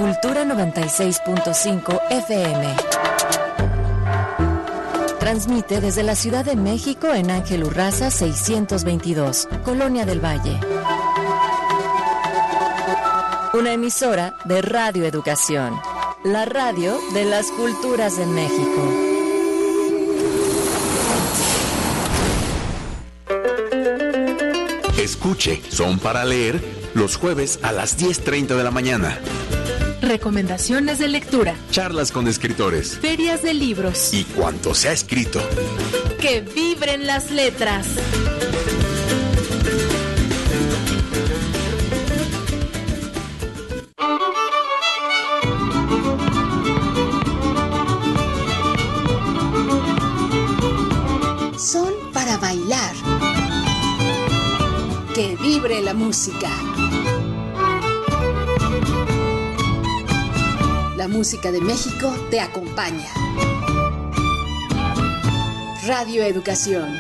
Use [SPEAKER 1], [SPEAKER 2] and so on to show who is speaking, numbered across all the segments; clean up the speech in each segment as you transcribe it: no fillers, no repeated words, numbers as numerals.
[SPEAKER 1] Cultura 96.5 FM. Transmite desde la Ciudad de México en Ángel Urraza 622, Colonia del Valle. Una emisora de Radio Educación, la radio de las culturas de México.
[SPEAKER 2] Escuche Son para Leer los jueves a las 10:30 de la mañana.
[SPEAKER 3] Recomendaciones de lectura,
[SPEAKER 2] Charlas con escritores,
[SPEAKER 3] ferias de libros
[SPEAKER 2] y cuanto se ha escrito.
[SPEAKER 3] Que vibren las letras.
[SPEAKER 4] Son para bailar. Que vibre la música. La música de México te acompaña. Radio Educación.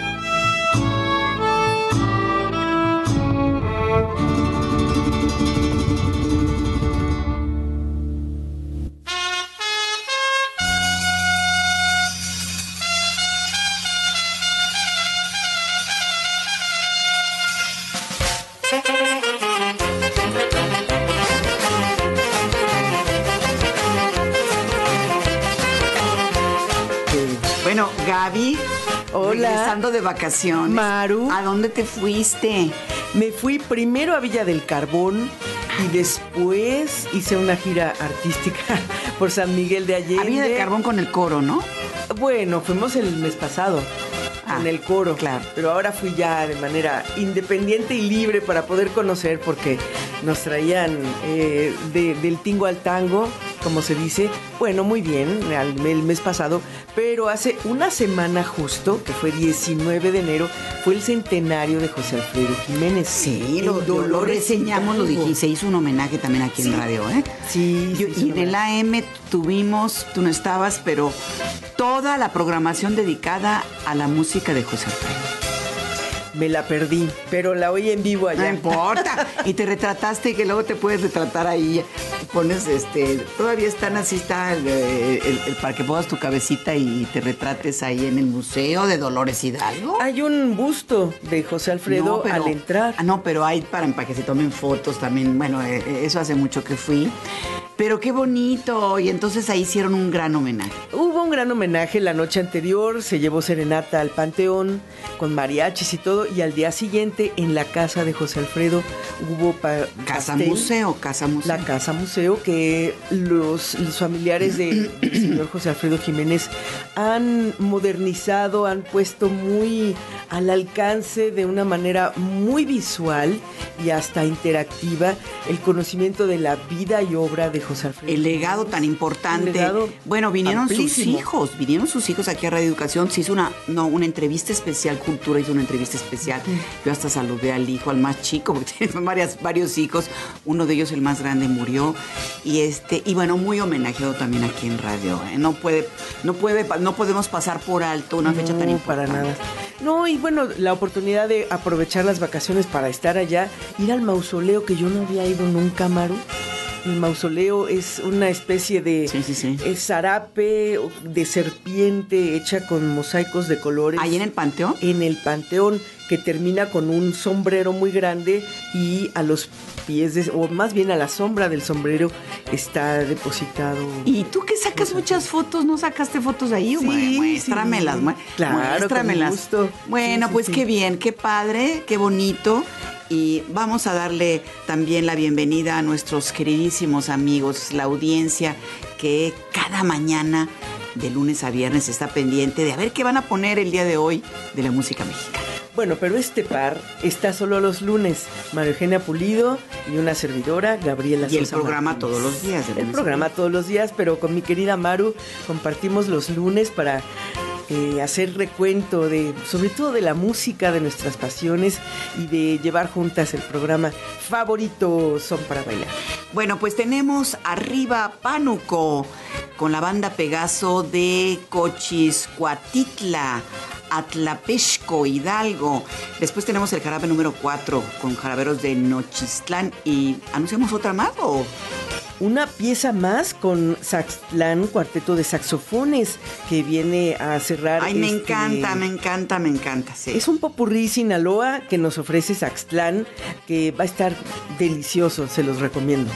[SPEAKER 5] Bueno, Gaby,
[SPEAKER 6] hola.
[SPEAKER 5] Regresando de vacaciones.
[SPEAKER 6] Maru.
[SPEAKER 5] ¿A dónde te fuiste?
[SPEAKER 6] Me fui primero a Villa del Carbón y después hice una gira artística por San Miguel de Allende.
[SPEAKER 5] A Villa del Carbón con el coro, ¿no?
[SPEAKER 6] Bueno, fuimos el mes pasado con el coro.
[SPEAKER 5] Claro.
[SPEAKER 6] Pero ahora fui ya de manera independiente y libre para poder conocer, porque nos traían del tingo al tango, como se dice. Bueno, muy bien, el mes pasado, pero hace una semana justo, que fue 19 de enero, fue el centenario de José Alfredo Jiménez.
[SPEAKER 5] Sí, lo reseñamos, lo dije, y se hizo un homenaje también aquí en radio, ¿eh?
[SPEAKER 6] Sí.
[SPEAKER 5] Y en el AM tuvimos, tú no estabas, pero toda la programación dedicada a la música de José Alfredo.
[SPEAKER 6] Me la perdí, pero la oí en vivo allá.
[SPEAKER 5] No importa. Y te retrataste, que luego te puedes retratar ahí. Pones, todavía están así, está el para que pongas tu cabecita y te retrates ahí en el Museo de Dolores Hidalgo.
[SPEAKER 6] Hay un busto de José Alfredo al entrar.
[SPEAKER 5] No, pero hay para que se tomen fotos también. Bueno, eso hace mucho que fui. Pero qué bonito. Y entonces ahí hicieron un gran homenaje.
[SPEAKER 6] Hubo un gran homenaje la noche anterior. Se llevó serenata al Panteón con mariachis y todo. Y al día siguiente, en la casa de José Alfredo, hubo
[SPEAKER 5] Casa Museo.
[SPEAKER 6] La Casa Museo, que los familiares del señor José Alfredo Jiménez han modernizado, han puesto muy al alcance de una manera muy visual y hasta interactiva el conocimiento de la vida y obra de José Alfredo.
[SPEAKER 5] El legado tan importante. Bueno, vinieron sus hijos aquí a Radio Educación. Se hizo una entrevista especial, Cultura hizo una entrevista especial. Yo hasta saludé al hijo, al más chico, porque tiene varios hijos. Uno de ellos, el más grande, murió. Y bueno, muy homenajeado también aquí en radio. No podemos pasar por alto una fecha tan importante.
[SPEAKER 6] Para nada. No, y bueno, la oportunidad de aprovechar las vacaciones para estar allá, ir al mausoleo, que yo no había ido nunca, Maru. El mausoleo es una especie de zarape de serpiente hecha con mosaicos de colores.
[SPEAKER 5] ¿Ahí en el Panteón?
[SPEAKER 6] En el Panteón, que termina con un sombrero muy grande y a los pies, o más bien a la sombra del sombrero, está depositado.
[SPEAKER 5] ¿Y tú que sacas muchas fotos? ¿No sacaste fotos ahí?
[SPEAKER 6] Sí,
[SPEAKER 5] muéstramelas.
[SPEAKER 6] Claro,
[SPEAKER 5] muéstramelas.
[SPEAKER 6] Con gusto.
[SPEAKER 5] Bueno, pues qué bien, qué padre, qué bonito. Y vamos a darle también la bienvenida a nuestros queridísimos amigos, la audiencia que cada mañana, de lunes a viernes, está pendiente de a ver qué van a poner el día de hoy de la música mexicana.
[SPEAKER 6] Bueno, pero este par está solo los lunes. María Eugenia Pulido y una servidora, Gabriela Sosa.
[SPEAKER 5] Y el programa
[SPEAKER 6] Martínez.
[SPEAKER 5] todos los días.
[SPEAKER 6] El programa todos los días, pero con mi querida Maru compartimos los lunes para hacer recuento sobre todo de la música, de nuestras pasiones y de llevar juntas el programa favorito Son para Bailar.
[SPEAKER 5] Bueno, pues tenemos Arriba Pánuco con la banda Pegaso de Cochiscuatitla, Atlapexco, Hidalgo. Después tenemos el jarabe número 4 con jaraberos de Nochistlán. ¿Y anunciamos otra más o...?
[SPEAKER 6] una pieza más con Saxtlán, cuarteto de saxofones, que viene a cerrar.
[SPEAKER 5] Ay, me encanta. Sí.
[SPEAKER 6] Es un popurrí Sinaloa que nos ofrece Saxtlán, que va a estar delicioso, se los recomiendo.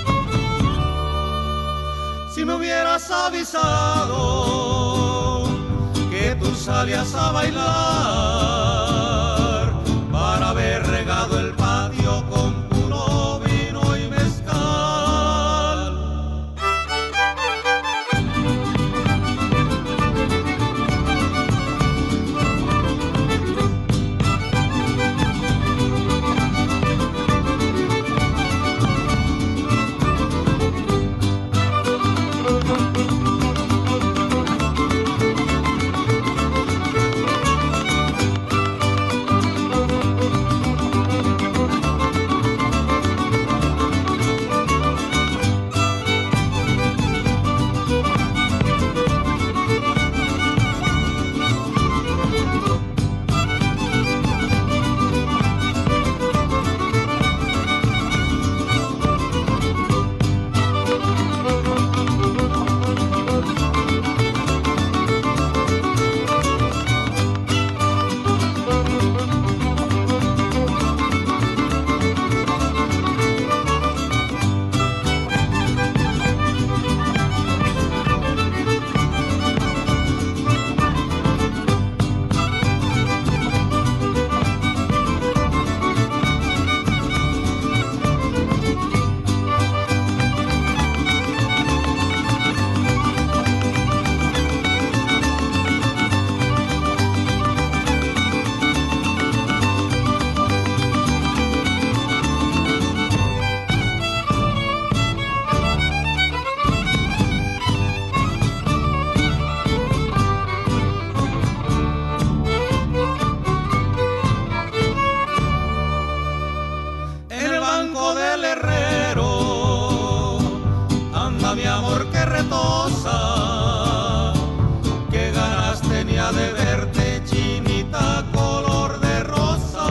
[SPEAKER 7] Si me hubieras avisado que tú salías a bailar para haber regado el patio con puro vino y mezcal. De verte, chinita, color de rosa.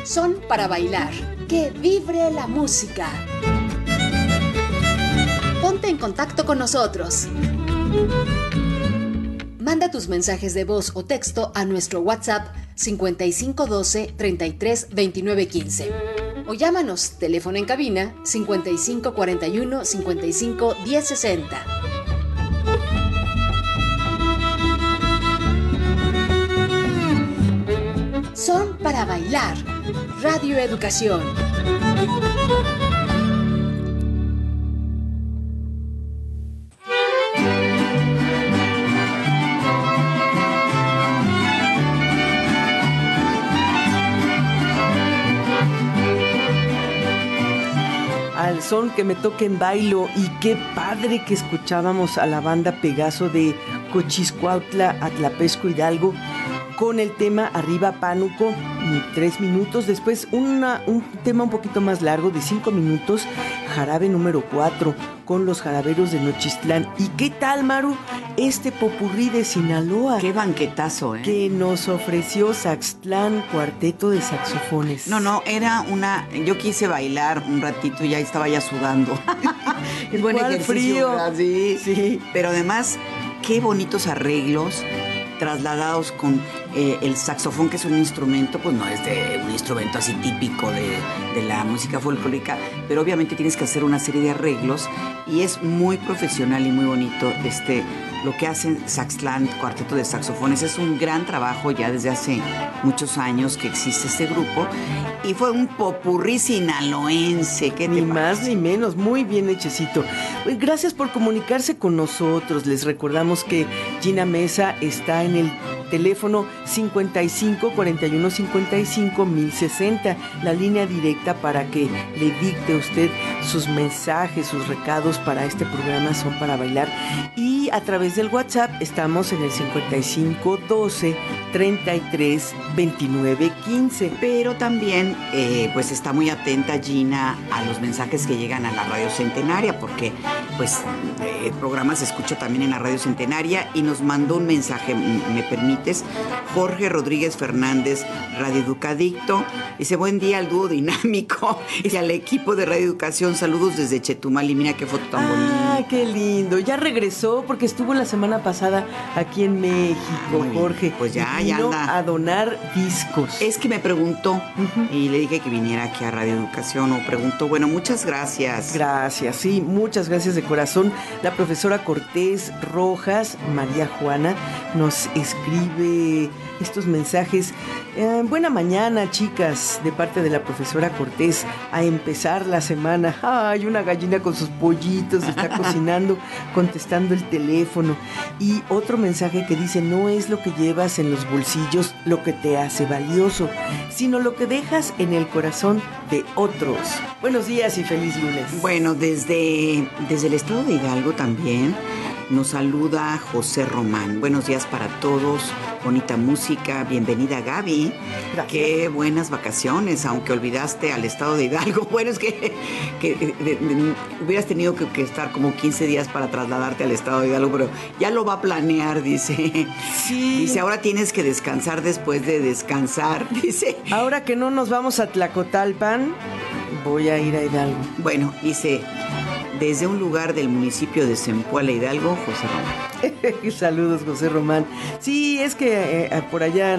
[SPEAKER 4] Son para bailar. Que vibre la música. Ponte en contacto con nosotros. Manda tus mensajes de voz o texto a nuestro WhatsApp 5512 33 29 15. O llámanos, teléfono en cabina 5541 55 1060. Son para bailar. Radio Educación.
[SPEAKER 6] Al son que me toquen bailo, y qué padre que escuchábamos a la banda Pegaso de Cochiscuautla, Atlapesco, Hidalgo, con el tema Arriba Pánuco, 3 minutos. Después un tema un poquito más largo de 5 minutos, Jarabe número 4, con los jaraberos de Nochistlán. ¿Y qué tal, Maru? Este popurrí de Sinaloa.
[SPEAKER 5] Qué banquetazo, ¿eh?
[SPEAKER 6] Que nos ofreció Saxtlán Cuarteto de Saxofones.
[SPEAKER 5] No, era una... Yo quise bailar un ratito y ya estaba ya sudando. Es buen ejercicio,
[SPEAKER 6] frío.
[SPEAKER 5] ¿verdad? Sí. Pero además, qué bonitos arreglos trasladados con el saxofón, que es un instrumento, pues no es de un instrumento así típico de la música folclórica, pero obviamente tienes que hacer una serie de arreglos y es muy profesional y muy bonito lo que hacen Saxtlán Cuarteto de Saxofones. Es un gran trabajo ya desde hace muchos años que existe este grupo y fue un popurrí sinaloense.
[SPEAKER 6] Ni más ni menos, muy bien hechecito. Pues gracias por comunicarse con nosotros. Les recordamos que Gina Mesa está en el teléfono 55 41 55 1060, la línea directa para que le dicte usted sus mensajes, sus recados para este programa Son para Bailar. Y a través del WhatsApp estamos en el 55 12 33 29 15.
[SPEAKER 5] Pero también pues está muy atenta Gina a los mensajes que llegan a la Radio Centenaria, porque pues el programa se escucha también en la Radio Centenaria, y nos mandó un mensaje, ¿me permites? Jorge Rodríguez Fernández, Radio Educadicto. Dice: buen día al dúo dinámico y al equipo de Radio Educación. Saludos desde Chetumal. Y mira qué foto tan bonita.
[SPEAKER 6] ¡Ah, qué lindo! Ya regresó porque estuvo la semana pasada aquí en México, Jorge.
[SPEAKER 5] Pues ya
[SPEAKER 6] vino
[SPEAKER 5] anda
[SPEAKER 6] a donar discos.
[SPEAKER 5] Es que me preguntó y le dije que viniera aquí a Radio Educación. O preguntó, bueno, muchas gracias.
[SPEAKER 6] Gracias, sí, muchas gracias de corazón. La profesora Cortés Rojas, María Juana, nos escribe estos mensajes. Buena mañana, chicas, de parte de la profesora Cortés, a empezar la semana. Ay, una gallina con sus pollitos está cocinando, contestando el teléfono. Y otro mensaje que dice: no es lo que llevas en los bolsillos lo que te hace valioso, sino lo que dejas en el corazón de otros. Buenos días y feliz lunes.
[SPEAKER 5] Bueno, desde el estado de Hidalgo también nos saluda José Román. Buenos días para todos, bonita música, bienvenida Gaby. Gracias. Qué buenas vacaciones, aunque olvidaste al estado de Hidalgo. Bueno, es que hubieras tenido que estar como 15 días para trasladarte al estado de Hidalgo, pero ya lo va a planear, dice.
[SPEAKER 6] Sí.
[SPEAKER 5] Dice: ahora tienes que descansar después de descansar, dice.
[SPEAKER 6] Ahora que no nos vamos a Tlacotalpan, voy a ir a Hidalgo.
[SPEAKER 5] Bueno, dice: desde un lugar del municipio de Zempoala, Hidalgo, José Román.
[SPEAKER 6] Saludos, José Román. Sí, es que por allá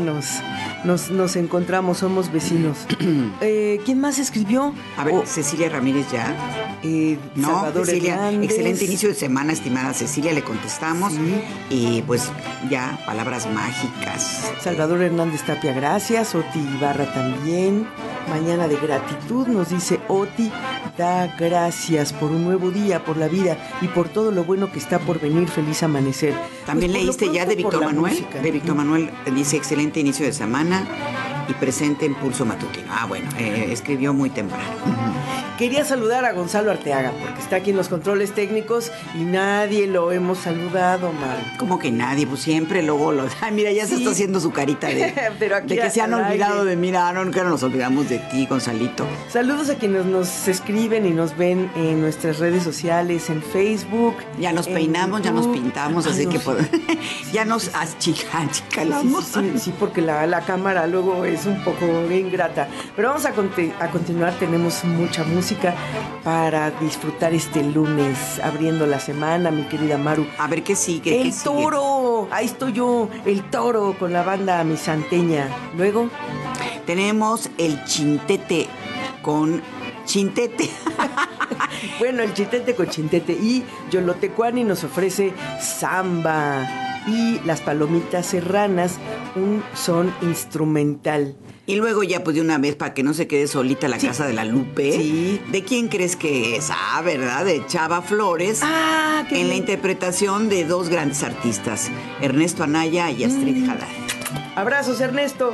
[SPEAKER 6] nos encontramos, somos vecinos. ¿Quién más escribió?
[SPEAKER 5] A ver, Cecilia Ramírez ya. No,
[SPEAKER 6] Salvador
[SPEAKER 5] Cecilia,
[SPEAKER 6] Hernández.
[SPEAKER 5] Excelente inicio de semana, estimada Cecilia, le contestamos.
[SPEAKER 6] Sí.
[SPEAKER 5] Y pues ya, palabras mágicas.
[SPEAKER 6] Salvador Hernández Tapia, gracias. Oti Ibarra también. Mañana de gratitud, nos dice Oti, da gracias por un nuevo día, por la vida y por todo lo bueno que está por venir. Feliz amanecer.
[SPEAKER 5] También
[SPEAKER 6] pues
[SPEAKER 5] leíste ya de Víctor Manuel.
[SPEAKER 6] Música.
[SPEAKER 5] De Víctor Manuel dice: excelente inicio de semana y presente en Pulso Matutino. Ah, bueno, escribió muy temprano.
[SPEAKER 6] quería saludar a Gonzalo Arteaga, porque está aquí en los controles técnicos y nadie lo hemos saludado, Mar.
[SPEAKER 5] ¿Cómo que nadie? Pues siempre luego lo... Ay, mira, ya se está haciendo su carita de,
[SPEAKER 6] Pero aquí
[SPEAKER 5] de que se han
[SPEAKER 6] al
[SPEAKER 5] olvidado
[SPEAKER 6] aire.
[SPEAKER 5] de mí. Nunca nos olvidamos de ti, Gonzalito.
[SPEAKER 6] Saludos a quienes nos escriben y nos ven en nuestras redes sociales, en Facebook.
[SPEAKER 5] Ya nos
[SPEAKER 6] en
[SPEAKER 5] peinamos, ya nos
[SPEAKER 6] YouTube.
[SPEAKER 5] pintamos, así que ya nos achicalamos.
[SPEAKER 6] Sí, porque la cámara luego es un poco ingrata. Pero vamos a continuar, tenemos mucha música para disfrutar este lunes, abriendo la semana, mi querida Maru.
[SPEAKER 5] A ver qué sigue.
[SPEAKER 6] El
[SPEAKER 5] qué sigue.
[SPEAKER 6] Toro, ahí estoy yo, el Toro con la banda misanteña. Luego
[SPEAKER 5] tenemos el Chintete con Chintete.
[SPEAKER 6] bueno, el Chintete con Chintete. Y Yolotecuani nos ofrece samba. Y las Palomitas Serranas, un son instrumental.
[SPEAKER 5] Y luego ya pues de una vez, para que no se quede solita la casa de la Lupe.
[SPEAKER 6] Sí.
[SPEAKER 5] ¿De quién crees que es? Ah, ¿verdad? De Chava Flores.
[SPEAKER 6] Ah, qué
[SPEAKER 5] en la
[SPEAKER 6] bien.
[SPEAKER 5] interpretación de dos grandes artistas, Ernesto Anaya y Astrid Haddad.
[SPEAKER 6] Abrazos, Ernesto.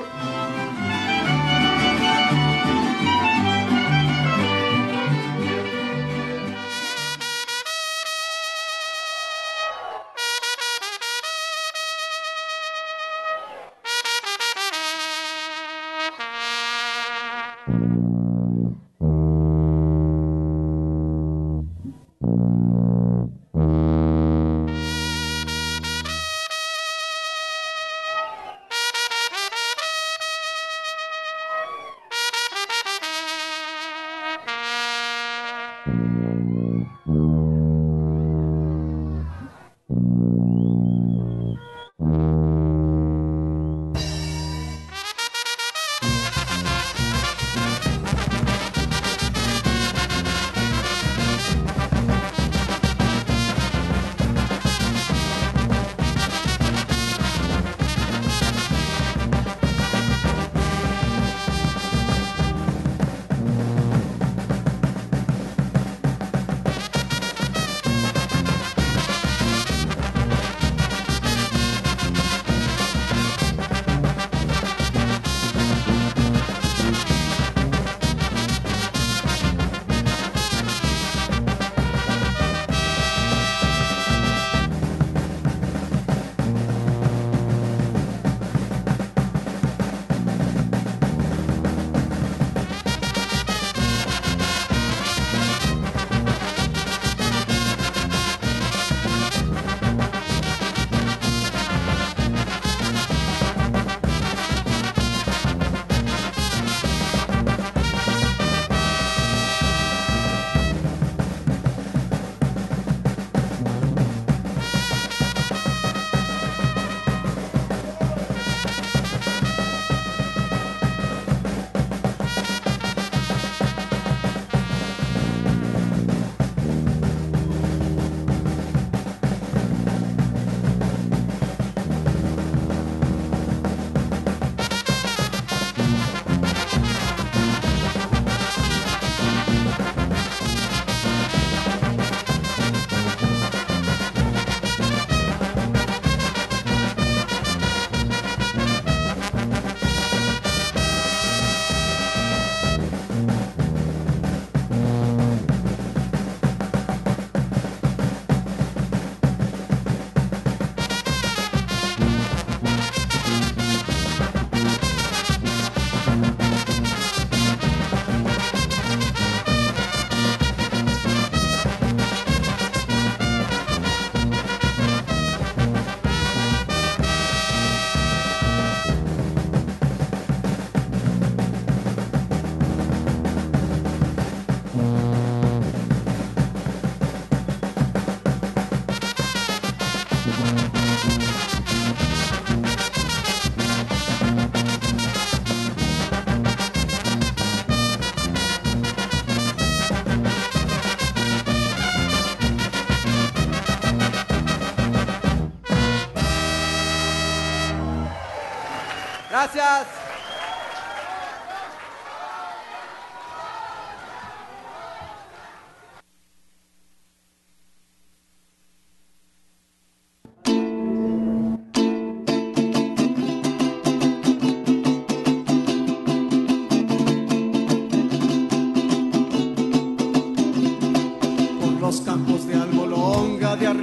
[SPEAKER 8] Gracias.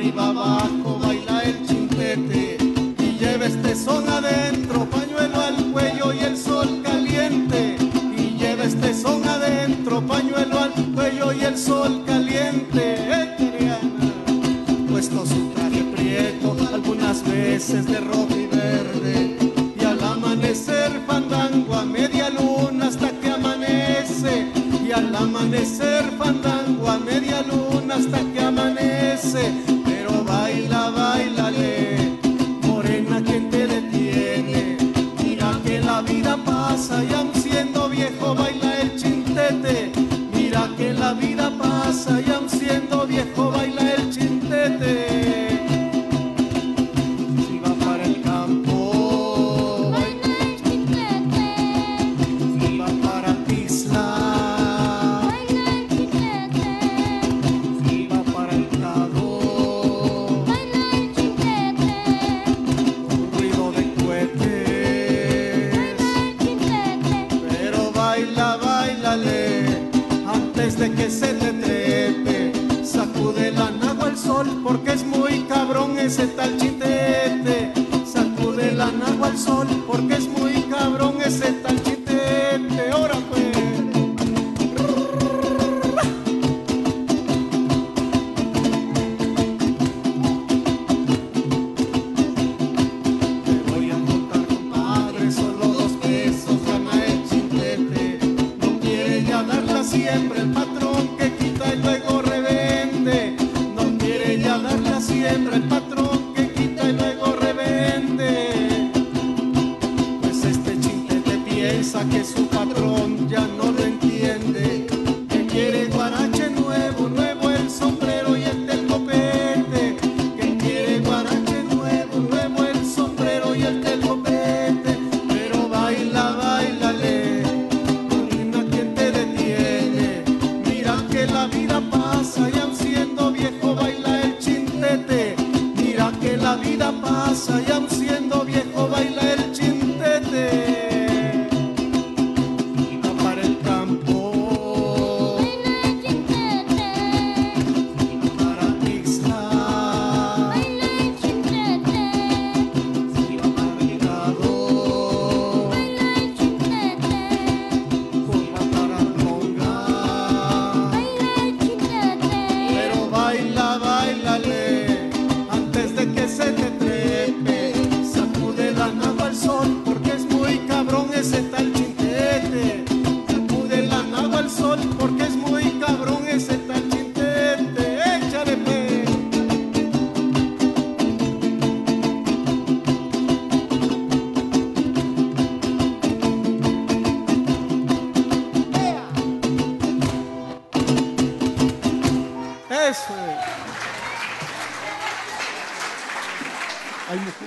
[SPEAKER 7] arriba abajo baila el chintete y lleva este son adentro, pañuelo al cuello y el sol caliente. Y lleva este son adentro, pañuelo al cuello y el sol caliente. Puesto su traje prieto, algunas veces de rojo y verde, y al amanecer fandango a media luna hasta que amanece. Y al amanecer fandango a media luna hasta que amanece. Pero baila, bailale, morena, ¿quién te detiene? Mira que la vida pasa y aun siendo viejo baila el chintete. Mira que la vida pasa y aun siendo viejo baila el chintete. Si va para el campo, baila el chintete. Si va para Isla, baila el chintete. Si va para el Cado, baila el chintete. Con ruido de cohetes, baila el chintete. Pero baila, bailale, antes de que se te trepe. Sacude la nagua al sol porque es muy cabrón ese tal chintete. Sacude la nagua al sol porque es muy cabrón ese tal chintete. Ahora pues. Te voy a contar, compadre, solo 2 pesos gana el chintete. No quiere ya darla siempre el patrón que quita y luego revende. No quiere ya darla siempre el patrón que quita y luego revende. Pues este chintete piensa que su patrón ya no lo entiende. Que quiere guarache nuevo, nuevo el sombrero y el del copete. Que quiere guarache nuevo, nuevo el sombrero y el del copete. Pero baila, bailale, morena, ¿quién te detiene? Mira que la vida pasa y aun siendo viejo baila el chintete. Mira que la vida pasa y aun siendo viejo baila el chintete. Y va para el campo, baila el chintete. Y va para Isla, baila el chintete. Y va para el Gado, baila el chintete. Y va para Longa, baila el chintete. Pero baila, bailale, antes de que se te trepe. Sacude la nagua al sol porque es muy cabrón ese tal chintete. Sacude la nagua al sol porque es muy cabrón ese tal chintete. Échale pe. Eso es. Ay, mujer.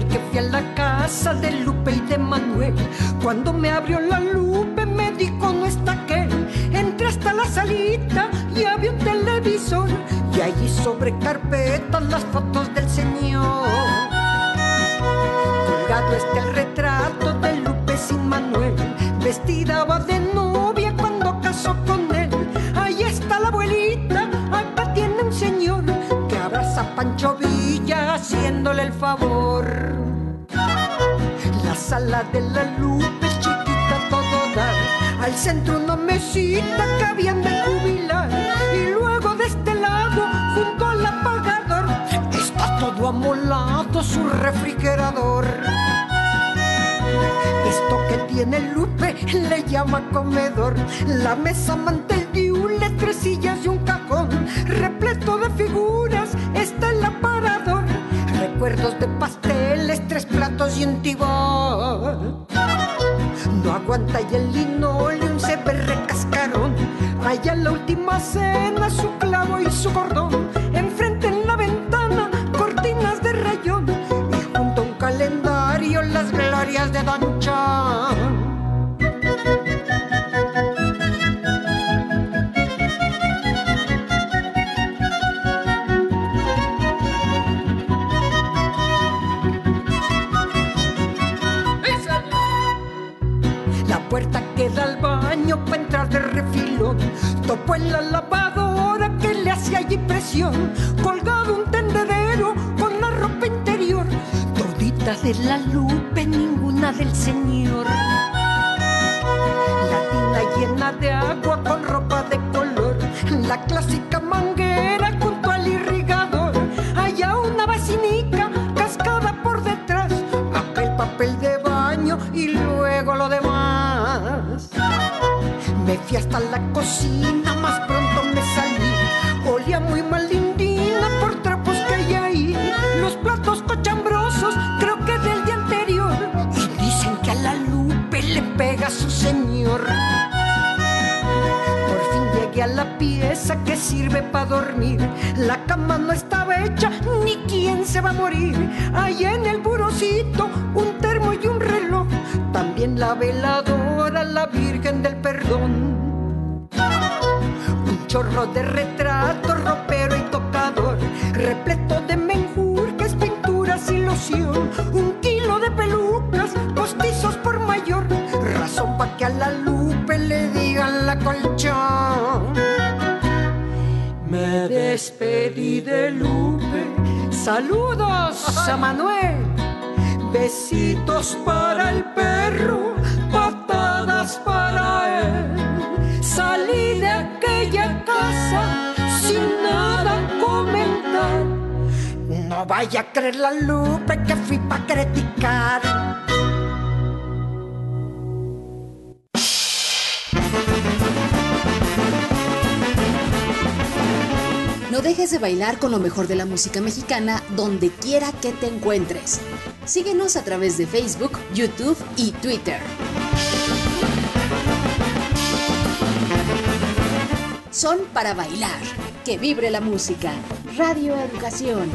[SPEAKER 9] que fui a la casa de Lupe y de Manuel. Cuando me abrió la Lupe me dijo no está aquel. Entré hasta la salita y había un televisor y allí sobre carpetas las fotos del señor. Colgado está el retrato de Lupe sin Manuel, vestida va de novia cuando casó con él. Ahí está la abuelita, acá tiene un señor que abraza a Pancho Villa haciéndole el favor. La sala de la Lupe es chiquita todo dar, al centro una mesita que habían de jubilar, y luego de este lado junto al apagador está todo amolado su refrigerador. Esto que tiene Lupe le llama comedor. La mesa, mantel de hule, 3 sillas y un cajón repleto de figuras está el aparador. Recuerdos de pasteles, 3 platos y un tibón. No aguanta y el linoleum se ve recascarón. Allá en la última cena su clavo y su cordón. Enfrente en la ventana cortinas de rayón y junto a un calendario las glorias de Don Chan. La puerta que da al baño para entrar de refilón, topó en la lavadora que le hacía allí presión, colgado un tendedero con la ropa interior, todita de la Lupe, ninguna del señor. La tina llena de agua con ropa de color, la clásica manguera junto al irrigador, allá una vacinica cascada por detrás, aquel papel de baño y luego lo demás. Me fui hasta la cocina, más pronto me salí, olía muy mal lindina por trapos que hay ahí, los platos cochambrosos creo que del día anterior, y dicen que a la Lupe le pega su señor. Por fin llegué a la pieza que sirve para dormir, la cama no estaba hecha ni quién se va a morir. Allá en el burocito un termo y un reloj, también la veladora, la Virgen del Perdón. Un chorro de retratos, ropero y tocador, repleto de menjurjes, pinturas y loción, 1 kilo de pelucas, postizos por mayor, razón pa' que a la Lupe le digan la colchón. Me despedí de Lupe, saludos a Manuel, besitos para el perro, patadas para él. Salí de aquella casa sin nada comentar, no vaya a creer la Lupe que fui pa' criticar.
[SPEAKER 4] No dejes de bailar con lo mejor de la música mexicana donde quiera que te encuentres. Síguenos a través de Facebook, YouTube y Twitter. Son para bailar. Que vibre la música. Radio Educación.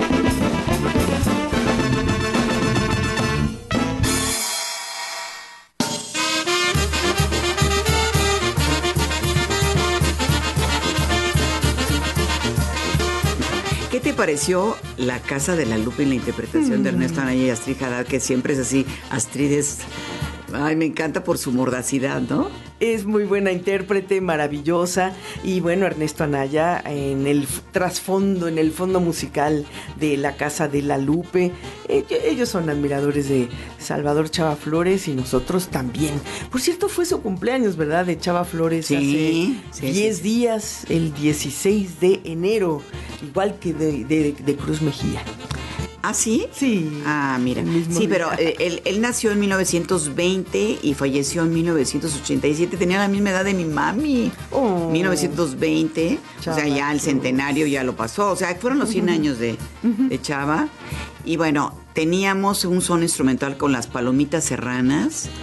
[SPEAKER 5] ¿Qué te pareció La Casa de la Lupe en la interpretación de Ernesto Anaya y Astrid Haddad, que siempre es así? Astrid es... Ay, me encanta por su mordacidad, ¿no?
[SPEAKER 6] Es muy buena intérprete, maravillosa. Y bueno, Ernesto Anaya en el trasfondo, en el fondo musical de La Casa de la Lupe. Ellos son admiradores de Salvador Chava Flores y nosotros también. Por cierto, fue su cumpleaños, ¿verdad? De Chava Flores hace 10 días, el 16 de enero. Igual que de Cruz Mejía.
[SPEAKER 5] ¿Ah, sí?
[SPEAKER 6] Sí.
[SPEAKER 5] Ah, mira. Sí, pero él nació en 1920 y falleció en 1987. Tenía la misma edad de mi mami. 1920. Chava, o sea, ya el centenario ya lo pasó. O sea, fueron los 100 años de Chava. Y bueno, teníamos un son instrumental con las Palomitas Serranas.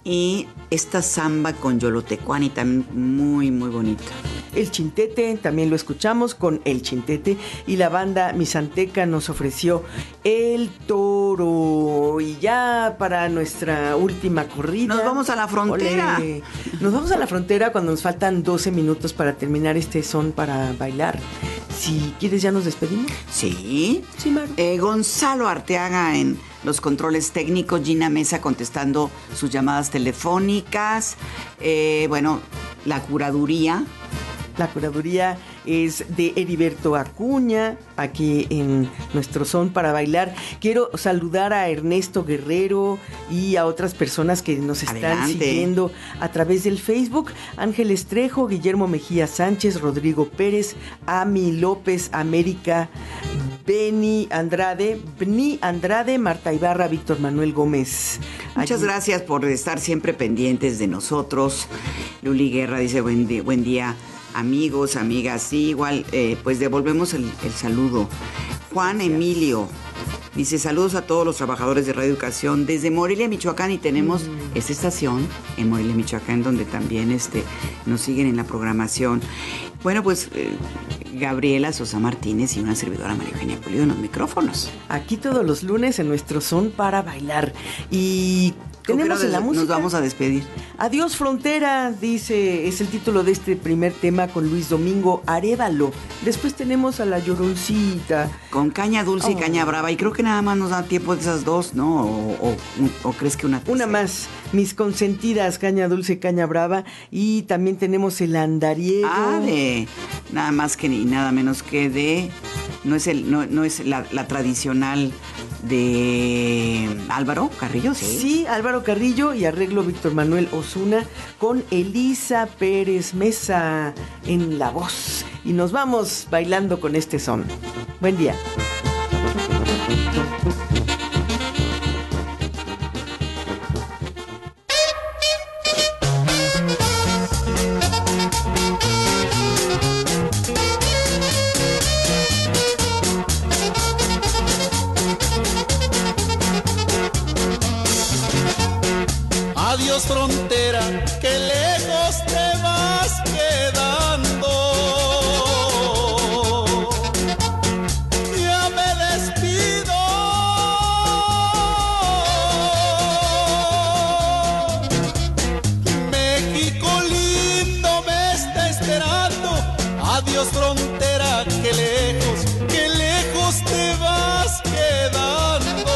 [SPEAKER 5] Y esta samba con Yolotecuani también muy, muy bonita.
[SPEAKER 6] El Chintete, también lo escuchamos con El Chintete, y la banda Misanteca nos ofreció El Toro. Y ya para nuestra última corrida,
[SPEAKER 5] nos vamos a la frontera.
[SPEAKER 6] Olé. Nos vamos a la frontera cuando nos faltan 12 minutos para terminar este son para bailar. Si quieres, ya nos despedimos.
[SPEAKER 5] Sí,
[SPEAKER 6] Maru.
[SPEAKER 5] Gonzalo Arteaga en los controles técnicos, Gina Mesa contestando sus llamadas telefónicas. Bueno, la curaduría.
[SPEAKER 6] La curaduría es de Heriberto Acuña, aquí en nuestro son para bailar. Quiero saludar a Ernesto Guerrero y a otras personas que nos están siguiendo a través del Facebook. Ángel Estrejo, Guillermo Mejía Sánchez, Rodrigo Pérez, Ami López, América, Beni Andrade, Marta Ibarra, Víctor Manuel Gómez.
[SPEAKER 5] Muchas gracias por estar siempre pendientes de nosotros. Luli Guerra dice buen día. Amigos, amigas, sí, igual, pues devolvemos el saludo. Juan Emilio dice, saludos a todos los trabajadores de Radio Educación desde Morelia, Michoacán, y tenemos esta estación en Morelia, Michoacán, donde también nos siguen en la programación. Bueno, pues Gabriela Sosa Martínez y una servidora María Eugenia Pulido en los micrófonos.
[SPEAKER 6] Aquí todos los lunes en nuestro son para bailar. Y tenemos en la música.
[SPEAKER 5] Nos vamos a despedir.
[SPEAKER 6] Adiós Frontera, dice, es el título de este primer tema con Luis Domingo Arévalo. Después tenemos a La Lloroncita.
[SPEAKER 5] Con Caña Dulce y Caña Brava. Y creo que nada más nos da tiempo de esas dos, ¿no? ¿O crees que una tercera?
[SPEAKER 6] Una más. Mis consentidas, Caña Dulce y Caña Brava. Y también tenemos El Andariego.
[SPEAKER 5] Nada más que y nada menos que de... No es la tradicional de Álvaro Carrillo, ¿sí?
[SPEAKER 6] Sí, Álvaro Carrillo y arreglo Víctor Manuel Osuna con Elisa Pérez Mesa en la voz. Y nos vamos bailando con este son. Buen día.
[SPEAKER 7] Adiós frontera, que lejos te vas quedando. Ya me despido. México lindo me está esperando. Adiós frontera, que lejos te vas quedando.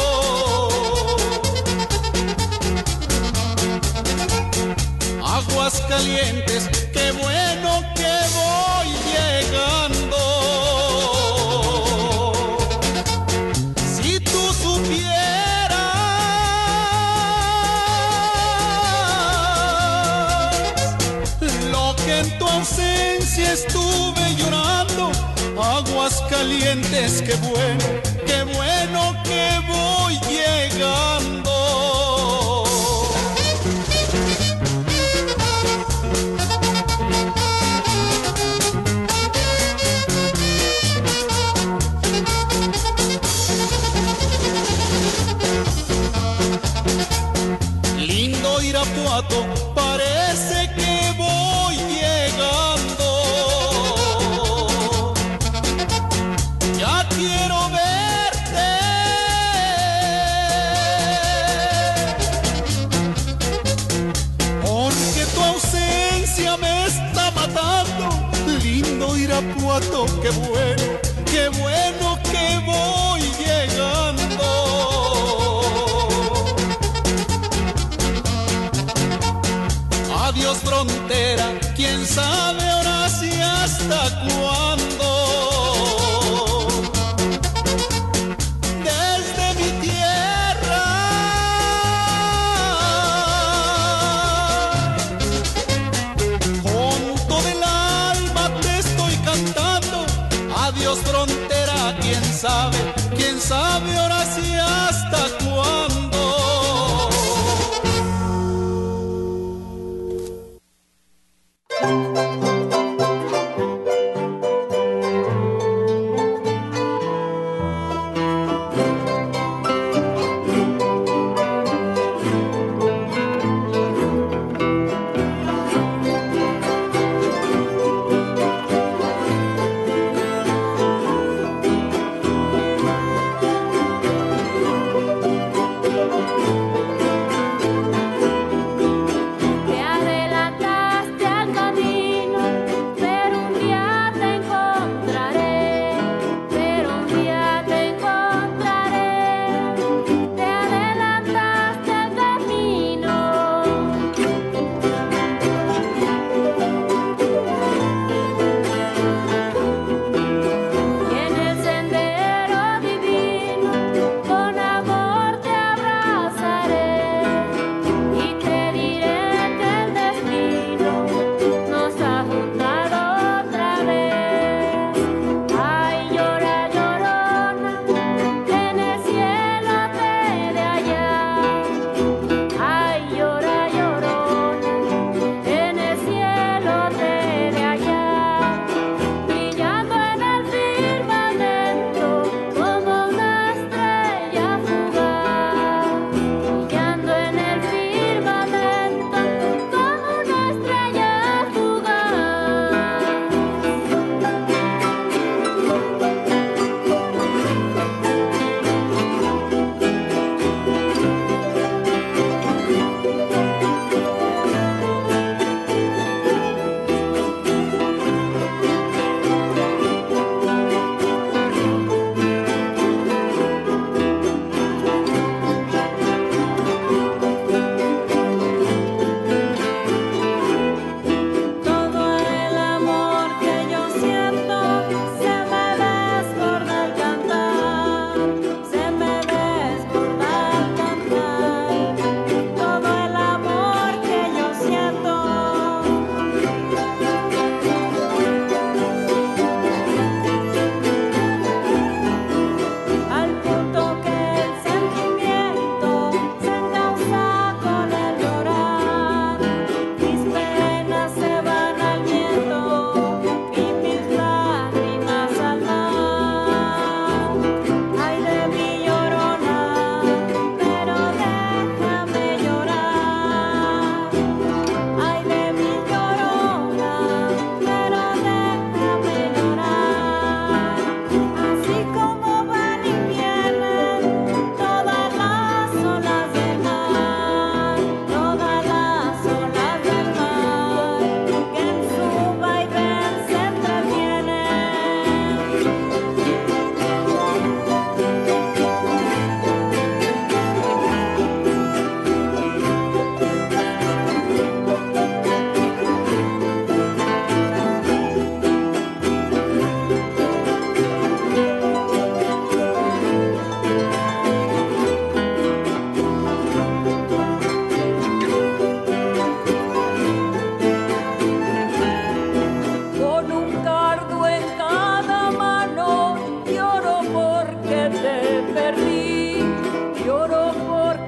[SPEAKER 7] Aguascalientes, qué bueno que voy llegando. Si tú supieras lo que en tu ausencia estuve llorando. Aguascalientes, qué bueno que voy llegando. Irapuato, parece que voy llegando. Ya quiero verte. Porque tu ausencia me está matando. Lindo Irapuato, qué bueno que voy llegando. Adiós frontera, quién sabe ahora si hasta cuándo. Desde mi tierra, con todo el alma te estoy cantando. Adiós frontera, quién sabe ahora si hasta cuándo.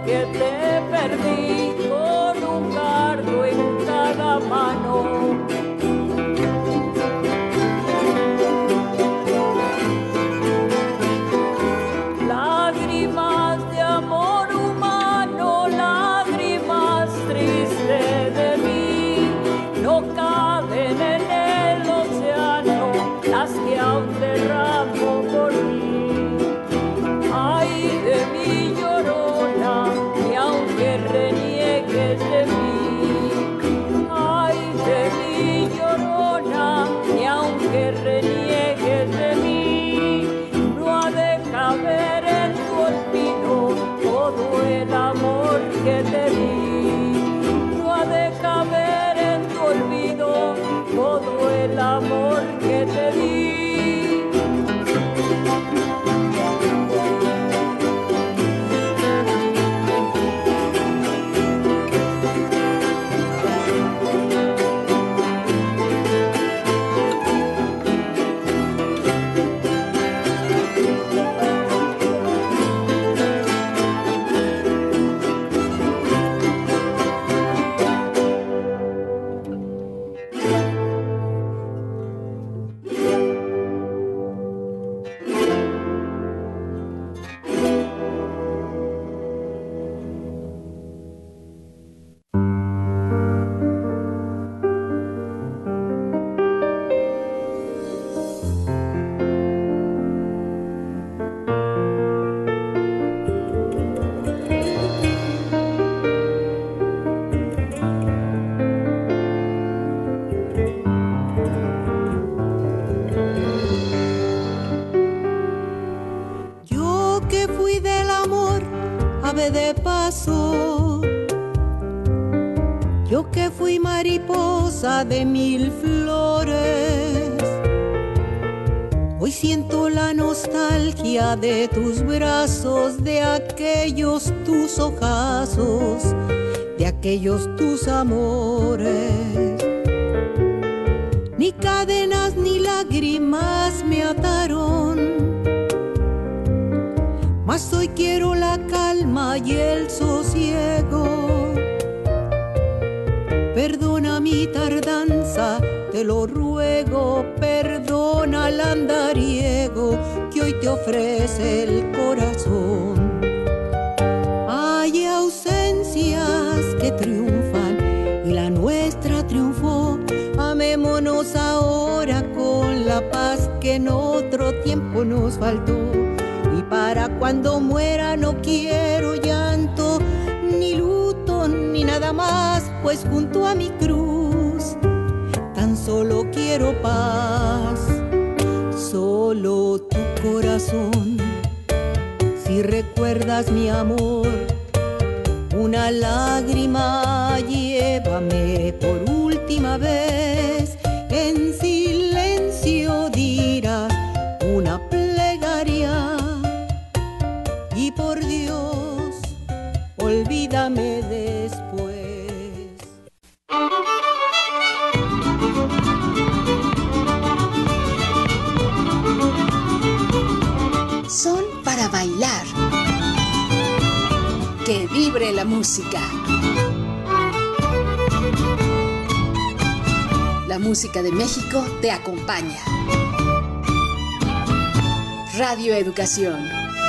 [SPEAKER 10] que te perdí con un cardo en cada mano. Lágrimas de amor humano, lágrimas tristes de mí, no caben en el océano las que aún derramo por mí. Ay de mí, llorona, y aunque reniegues de mí, ay de mí, llorona, y aunque reniegues de mí, no ha de caber en tu olvido todo el amor que te di. No ha de caber en tu olvido todo el amor que te di.
[SPEAKER 11] De paso, yo que fui mariposa de 1000 flores, hoy siento la nostalgia de tus brazos, de aquellos tus ojazos, de aquellos tus amores. Ni cadenas ni lágrimas me ataron, mas hoy quiero la calma y el sosiego. Perdona mi tardanza, te lo ruego, perdona al andariego que hoy te ofrece el corazón. Hay ausencias que triunfan y la nuestra triunfó. Amémonos ahora con la paz que en otro tiempo nos faltó. Y para cuando muera no quiero llanto, ni luto, ni nada más, pues junto a mi cruz tan solo quiero paz. Solo tu corazón, si recuerdas mi amor, una lágrima llévame por última vez. En silencio dirás una plegaria y por Dios, olvídame después.
[SPEAKER 4] Son para bailar. Que vibre la música. La música de México te acompaña. Radio Educación.